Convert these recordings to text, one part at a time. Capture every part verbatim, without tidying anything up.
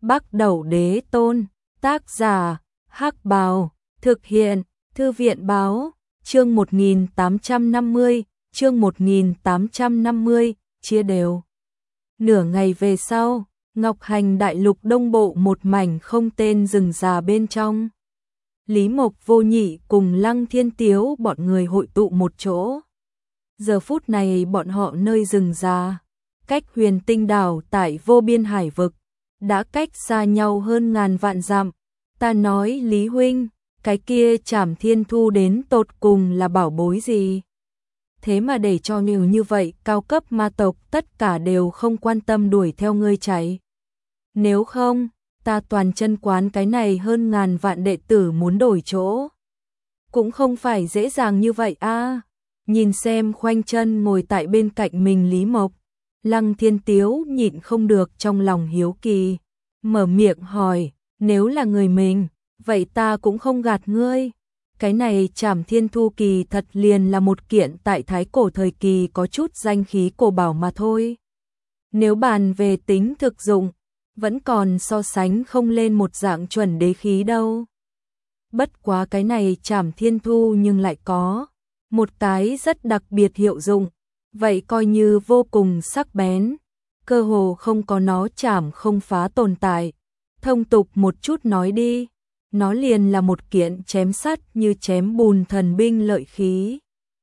Bắc Đẩu Đế Tôn, tác giả, Hắc Bào, thực hiện, Thư viện báo, chương một nghìn tám trăm năm mươi, chương một nghìn tám trăm năm mươi, chia đều. Nửa ngày về sau, Ngọc Hành đại lục đông bộ một mảnh không tên rừng già bên trong. Lý Mộc Vô Nhị cùng Lăng Thiên Tiếu bọn người hội tụ một chỗ. Giờ phút này bọn họ nơi rừng già, cách Huyền Tinh đảo tại vô biên hải vực, đã cách xa nhau hơn ngàn vạn dặm. Ta nói Lý huynh, cái kia Trảm Thiên Thu đến tột cùng là bảo bối gì? Thế mà để cho nhiều như vậy cao cấp ma tộc tất cả đều không quan tâm đuổi theo ngươi chạy. Nếu không, ta toàn chân quán cái này hơn ngàn vạn đệ tử muốn đổi chỗ. Cũng không phải dễ dàng như vậy a. À. Nhìn xem khoanh chân ngồi tại bên cạnh mình Lý Mộc, Lăng Thiên Tiếu nhịn không được trong lòng hiếu kỳ, mở miệng hỏi, nếu là người mình, vậy ta cũng không gạt ngươi. Cái này Trảm Thiên Thu kỳ thật liền là một kiện tại thái cổ thời kỳ có chút danh khí cổ bảo mà thôi. Nếu bàn về tính thực dụng, vẫn còn so sánh không lên một dạng chuẩn đế khí đâu. Bất quá cái này Trảm Thiên Thu nhưng lại có một cái rất đặc biệt hiệu dụng, vậy coi như vô cùng sắc bén, cơ hồ không có nó chảm không phá tồn tại. Thông tục một chút nói đi, nó liền là một kiện chém sắt như chém bùn thần binh lợi khí.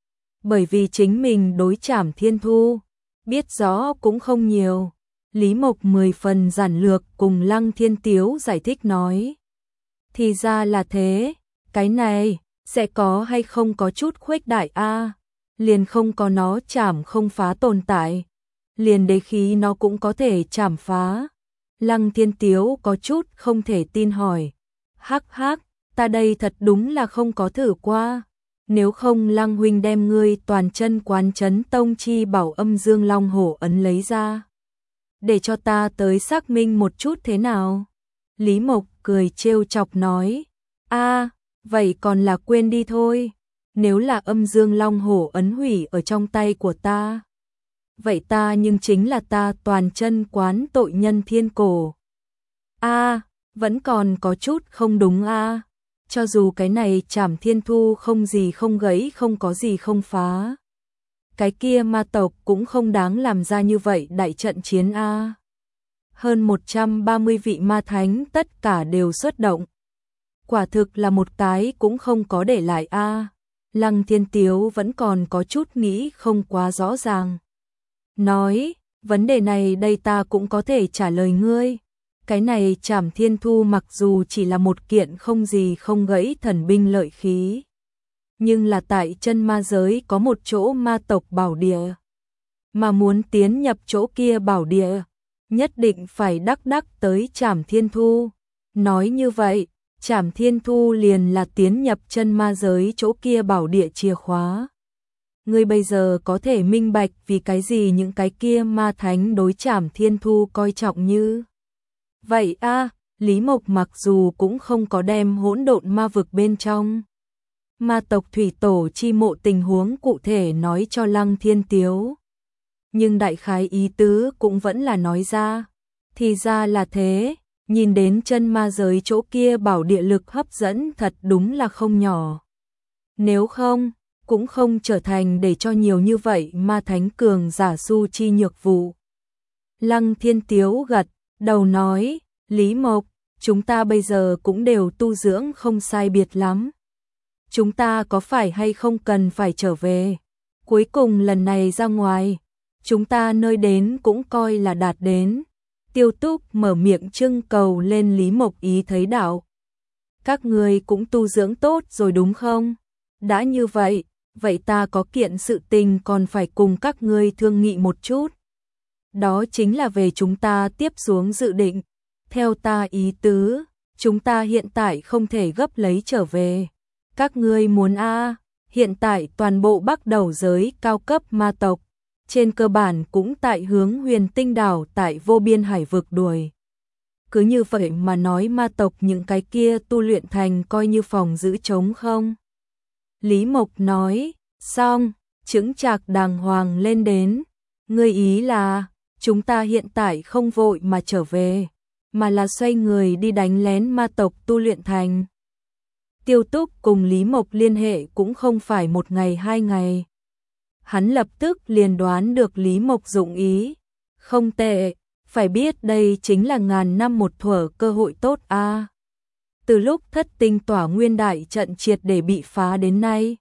Bởi vì chính mình đối Trảm Thiên Thu biết rõ cũng không nhiều, Lý Mộc mười phần giản lược cùng Lăng Thiên Tiếu giải thích nói. Thì ra là thế, cái này sẽ có hay không có chút khuếch đại a, à, liền không có nó chảm không phá tồn tại, liền đế khí nó cũng có thể chảm phá. Lăng Thiên Tiếu có chút không thể tin hỏi, hắc hắc, ta đây thật đúng là không có thử qua, nếu không Lăng huynh đem ngươi toàn chân quán chấn tông chi bảo âm dương long hổ ấn lấy ra, để cho ta tới xác minh một chút thế nào. Lý Mộc cười trêu chọc nói, a, vậy còn là quên đi thôi, nếu là âm dương long hổ ấn hủy ở trong tay của ta, vậy ta nhưng chính là ta toàn chân quán tội nhân thiên cổ. A, à, vẫn còn có chút không đúng a, à. Cho dù cái này Trảm Thiên Thu không gì không gãy không có gì không phá, cái kia ma tộc cũng không đáng làm ra như vậy đại trận chiến a. À. Hơn một trăm ba mươi vị ma thánh tất cả đều xuất động. Quả thực là một cái cũng không có để lại a. À. Lăng Thiên Tiếu vẫn còn có chút nghĩ không quá rõ ràng. Nói, vấn đề này đây ta cũng có thể trả lời ngươi. Cái này Trảm Thiên Thu mặc dù chỉ là một kiện không gì không gãy thần binh lợi khí, nhưng là tại chân ma giới có một chỗ ma tộc bảo địa. Mà muốn tiến nhập chỗ kia bảo địa, nhất định phải đắc đắc tới Trảm Thiên Thu. Nói như vậy, Trảm Thiên Thu liền là tiến nhập chân ma giới chỗ kia bảo địa chìa khóa. Ngươi bây giờ có thể minh bạch vì cái gì những cái kia ma thánh đối Trảm Thiên Thu coi trọng như vậy a. À, Lý Mộc mặc dù cũng không có đem hỗn độn ma vực bên trong ma tộc thủy tổ chi mộ tình huống cụ thể nói cho Lăng Thiên Tiếu, nhưng đại khái ý tứ cũng vẫn là nói ra. Thì ra là thế, nhìn đến chân ma giới chỗ kia bảo địa lực hấp dẫn thật đúng là không nhỏ. Nếu không, cũng không trở thành để cho nhiều như vậy ma thánh cường giả su chi nhược vụ. Lăng Thiên Tiếu gật đầu nói, Lý Mộc, chúng ta bây giờ cũng đều tu dưỡng không sai biệt lắm. Chúng ta có phải hay không cần phải trở về? Cuối cùng lần này ra ngoài, chúng ta nơi đến cũng coi là đạt đến. Tiêu Túc mở miệng trưng cầu lên Lý Mộc ý thấy đạo. Các người cũng tu dưỡng tốt rồi đúng không? Đã như vậy, vậy ta có kiện sự tình còn phải cùng các ngươi thương nghị một chút. Đó chính là về chúng ta tiếp xuống dự định. Theo ta ý tứ, chúng ta hiện tại không thể gấp lấy trở về. Các ngươi muốn a, à, hiện tại toàn bộ Bắc Đẩu giới cao cấp ma tộc, trên cơ bản cũng tại hướng Huyền Tinh đảo tại vô biên hải vực đuổi. Cứ như vậy mà nói ma tộc những cái kia tu luyện thành coi như phòng giữ trống không? Lý Mộc nói, xong, chững chạc đàng hoàng lên đến. Ngươi ý là, chúng ta hiện tại không vội mà trở về. mà là xoay người đi đánh lén ma tộc tu luyện thành. Tiêu Túc cùng Lý Mộc liên hệ cũng không phải một ngày hai ngày. Hắn lập tức liền đoán được Lý Mộc dụng ý. Không tệ, phải biết đây chính là ngàn năm một thuở cơ hội tốt a. À. Từ lúc Thất Tinh Tỏa Nguyên đại trận triệt để bị phá đến nay,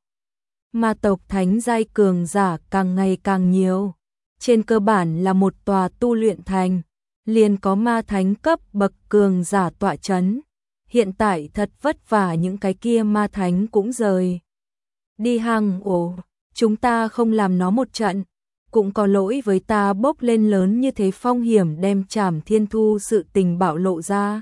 ma tộc thánh giai cường giả càng ngày càng nhiều. Trên cơ bản là một tòa tu luyện thành, liền có ma thánh cấp bậc cường giả tọa chấn. Hiện tại thật vất vả những cái kia ma thánh cũng rời đi hang ổ, chúng ta không làm nó một trận, cũng có lỗi với ta bốc lên lớn như thế phong hiểm đem Trảm Thiên Thu sự tình bạo lộ ra.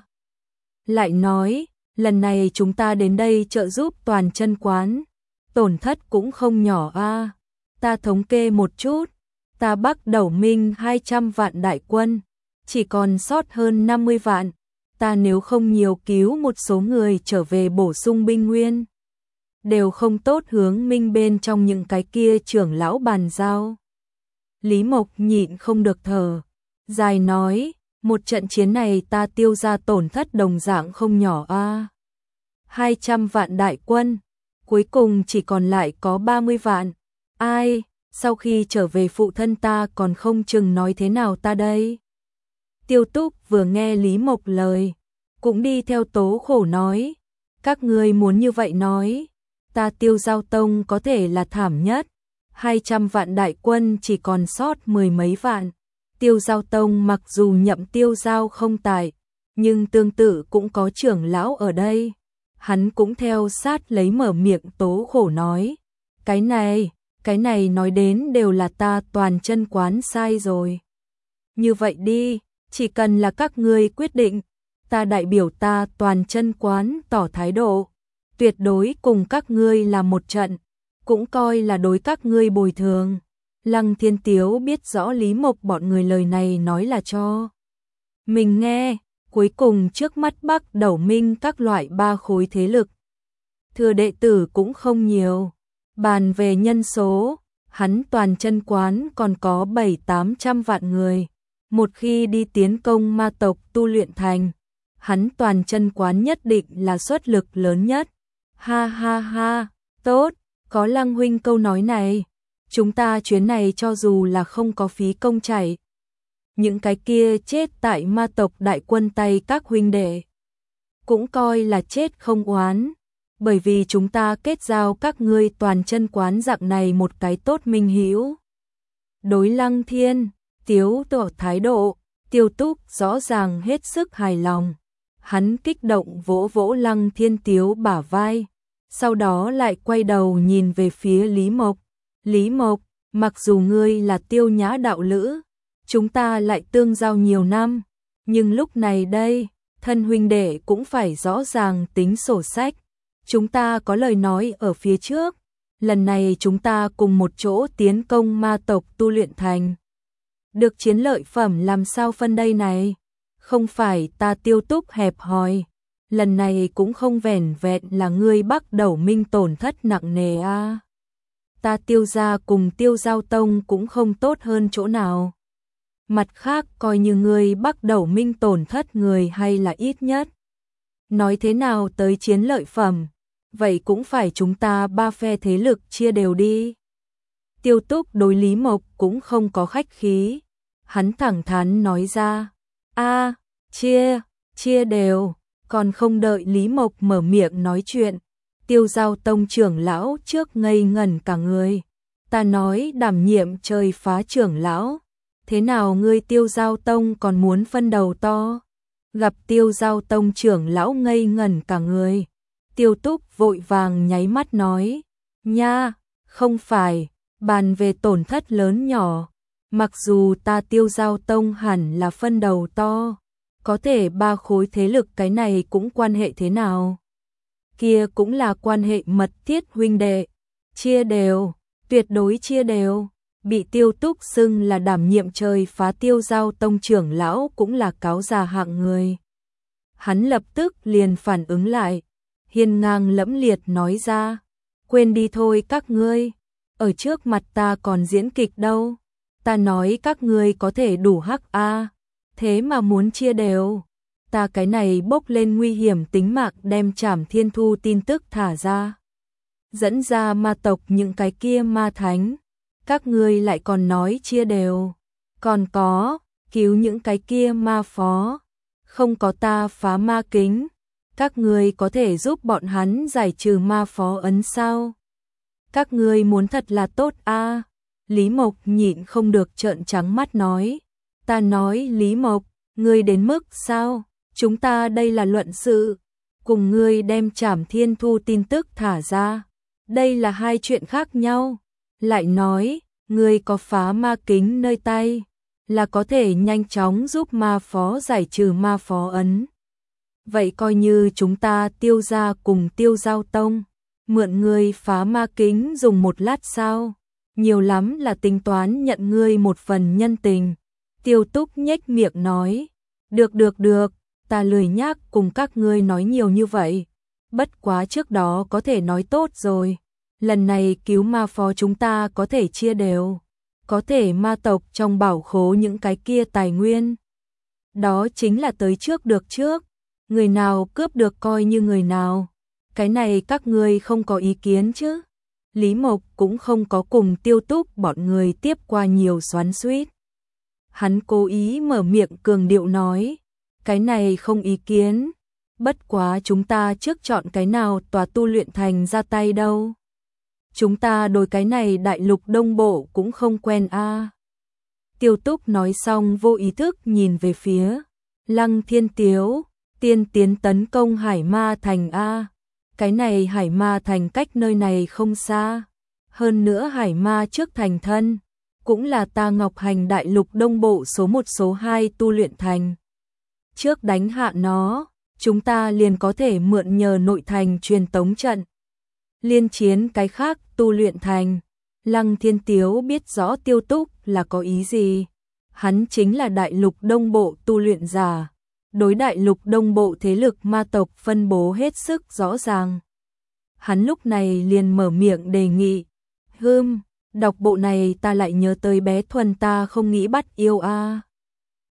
Lại nói, lần này chúng ta đến đây trợ giúp Toàn Chân Quán, tổn thất cũng không nhỏ a. À. Ta thống kê một chút, ta Bắc Đẩu Minh hai trăm vạn đại quân, chỉ còn sót hơn năm mươi vạn. Ta nếu không nhiều cứu một số người trở về bổ sung binh nguyên, đều không tốt hướng Minh bên trong những cái kia trưởng lão bàn giao. Lý Mộc nhịn không được thở dài nói, một trận chiến này ta tiêu ra tổn thất đồng dạng không nhỏ a. À. hai trăm vạn đại quân, cuối cùng chỉ còn lại có ba mươi vạn. Ai, sau khi trở về phụ thân ta còn không chừng nói thế nào ta đây. Tiêu Túc vừa nghe Lý Mộc lời, cũng đi theo tố khổ nói, các ngươi muốn như vậy nói, ta Tiêu Giao Tông có thể là thảm nhất, hai trăm vạn đại quân chỉ còn sót mười mấy vạn. Tiêu Giao Tông mặc dù nhậm Tiêu Giao không tài, nhưng tương tự cũng có trưởng lão ở đây. Hắn cũng theo sát lấy mở miệng tố khổ nói, cái này, cái này nói đến đều là ta Toàn Chân Quán sai rồi. Như vậy đi, chỉ cần là các ngươi quyết định, ta đại biểu ta Toàn Chân Quán tỏ thái độ, tuyệt đối cùng các ngươi là một trận, cũng coi là đối các ngươi bồi thường. Lăng Thiên Tiếu biết rõ Lý Mộc bọn người lời này nói là cho mình nghe, cuối cùng trước mắt Bắc Đẩu Minh các loại ba khối thế lực, thừa đệ tử cũng không nhiều. Bàn về nhân số, hắn Toàn Chân Quán còn có bảy tám trăm vạn người. Một khi đi tiến công ma tộc tu luyện thành, hắn Toàn Chân Quán nhất định là xuất lực lớn nhất. Ha ha ha, tốt, có Lăng huynh câu nói này, chúng ta chuyến này cho dù là không có phí công chảy, những cái kia chết tại ma tộc đại quân tay các huynh đệ, cũng coi là chết không oán, bởi vì chúng ta kết giao các ngươi Toàn Chân Quán dạng này một cái tốt minh hữu. Đối Lăng Thiên Tiếu tỏ thái độ, Tiêu Túc rõ ràng hết sức hài lòng. Hắn kích động vỗ vỗ Lăng Thiên Tiếu bả vai, sau đó lại quay đầu nhìn về phía Lý Mộc. Lý Mộc, mặc dù ngươi là Tiêu Nhã đạo lữ, chúng ta lại tương giao nhiều năm, nhưng lúc này đây, thân huynh đệ cũng phải rõ ràng tính sổ sách. Chúng ta có lời nói ở phía trước, lần này chúng ta cùng một chỗ tiến công ma tộc tu luyện thành. Được chiến lợi phẩm làm sao phân đây này? Không phải ta Tiêu Túc hẹp hòi, lần này cũng không vẻn vẹn là ngươi Bắc Đẩu Minh tổn thất nặng nề a. À. Ta Tiêu gia cùng Tiêu Giao Tông cũng không tốt hơn chỗ nào. Mặt khác coi như ngươi Bắc Đẩu Minh tổn thất người hay là ít nhất. Nói thế nào tới chiến lợi phẩm, vậy cũng phải chúng ta ba phe thế lực chia đều đi. Tiêu Túc đối Lý Mộc cũng không có khách khí. Hắn thẳng thắn nói ra, a, chia, chia đều, còn không đợi Lý Mộc mở miệng nói chuyện. Tiêu Giao Tông trưởng lão trước ngây ngẩn cả người. Ta nói đảm nhiệm trời phá trưởng lão, thế nào ngươi Tiêu Giao Tông còn muốn phân đầu to? Gặp Tiêu Giao Tông trưởng lão ngây ngẩn cả người, Tiêu Túc vội vàng nháy mắt nói, nha, không phải, bàn về tổn thất lớn nhỏ, mặc dù ta Tiêu Giao Tông hẳn là phân đầu to, có thể ba khối thế lực cái này cũng quan hệ thế nào? Kia cũng là quan hệ mật thiết huynh đệ, chia đều, tuyệt đối chia đều. Bị Tiêu Túc xưng là đảm nhiệm trời phá Tiêu Giao Tông trưởng lão cũng là cáo già hạng người. Hắn lập tức liền phản ứng lại, hiên ngang lẫm liệt nói ra, quên đi thôi các ngươi, ở trước mặt ta còn diễn kịch đâu, ta nói các ngươi có thể đủ hắc a, thế mà muốn chia đều, ta cái này bốc lên nguy hiểm tính mạng đem Trảm Thiên Thu tin tức thả ra. Dẫn ra ma tộc những cái kia ma thánh, các ngươi lại còn nói chia đều. Còn có, cứu những cái kia ma phó, không có ta phá ma kính, các ngươi có thể giúp bọn hắn giải trừ ma phó ấn sao? Các ngươi muốn thật là tốt a. Lý Mộc nhịn không được trợn trắng mắt nói, ta nói Lý Mộc, ngươi đến mức sao? Chúng ta đây là luận sự, cùng ngươi đem Trảm Thiên Thu tin tức thả ra, đây là hai chuyện khác nhau. Lại nói, ngươi có phá ma kính nơi tay, là có thể nhanh chóng giúp ma phó giải trừ ma phó ấn. Vậy coi như chúng ta Tiêu gia cùng Tiêu Giao Tông, mượn ngươi phá ma kính dùng một lát sao? Nhiều lắm là tính toán nhận ngươi một phần nhân tình. Tiêu Túc nhếch miệng nói, được được được, ta lười nhác cùng các ngươi nói nhiều như vậy. Bất quá trước đó có thể nói tốt rồi. Lần này cứu ma phó chúng ta có thể chia đều. Có thể ma tộc trong bảo khố những cái kia tài nguyên. Đó chính là tới trước được trước. Người nào cướp được coi như người nào. Cái này các ngươi không có ý kiến chứ? Lý Mộc cũng không có cùng Tiêu Túc bọn người tiếp qua nhiều xoắn xuýt. Hắn cố ý mở miệng cường điệu nói, cái này không ý kiến, bất quá chúng ta trước chọn cái nào tòa tu luyện thành ra tay đâu. Chúng ta đối cái này đại lục đông bộ cũng không quen a. À. Tiêu Túc nói xong vô ý thức nhìn về phía Lăng Thiên Tiếu, tiên tiến tấn công Hải Ma Thành a. À. Cái này Hải Ma Thành cách nơi này không xa, hơn nữa Hải Ma trước thành thân, cũng là ta Ngọc Hành đại lục đông bộ số một số hai tu luyện thành. Trước đánh hạ nó, chúng ta liền có thể mượn nhờ nội thành truyền tống trận. Liên chiến cái khác tu luyện thành. Lăng Thiên Tiếu biết rõ Tiêu Túc là có ý gì. Hắn chính là đại lục đông bộ tu luyện giả. Đối đại lục đông bộ thế lực ma tộc phân bố hết sức rõ ràng. Hắn lúc này liền mở miệng đề nghị. Hừm, đọc bộ này ta lại nhớ tới bé Thuần ta không nghĩ bắt yêu a.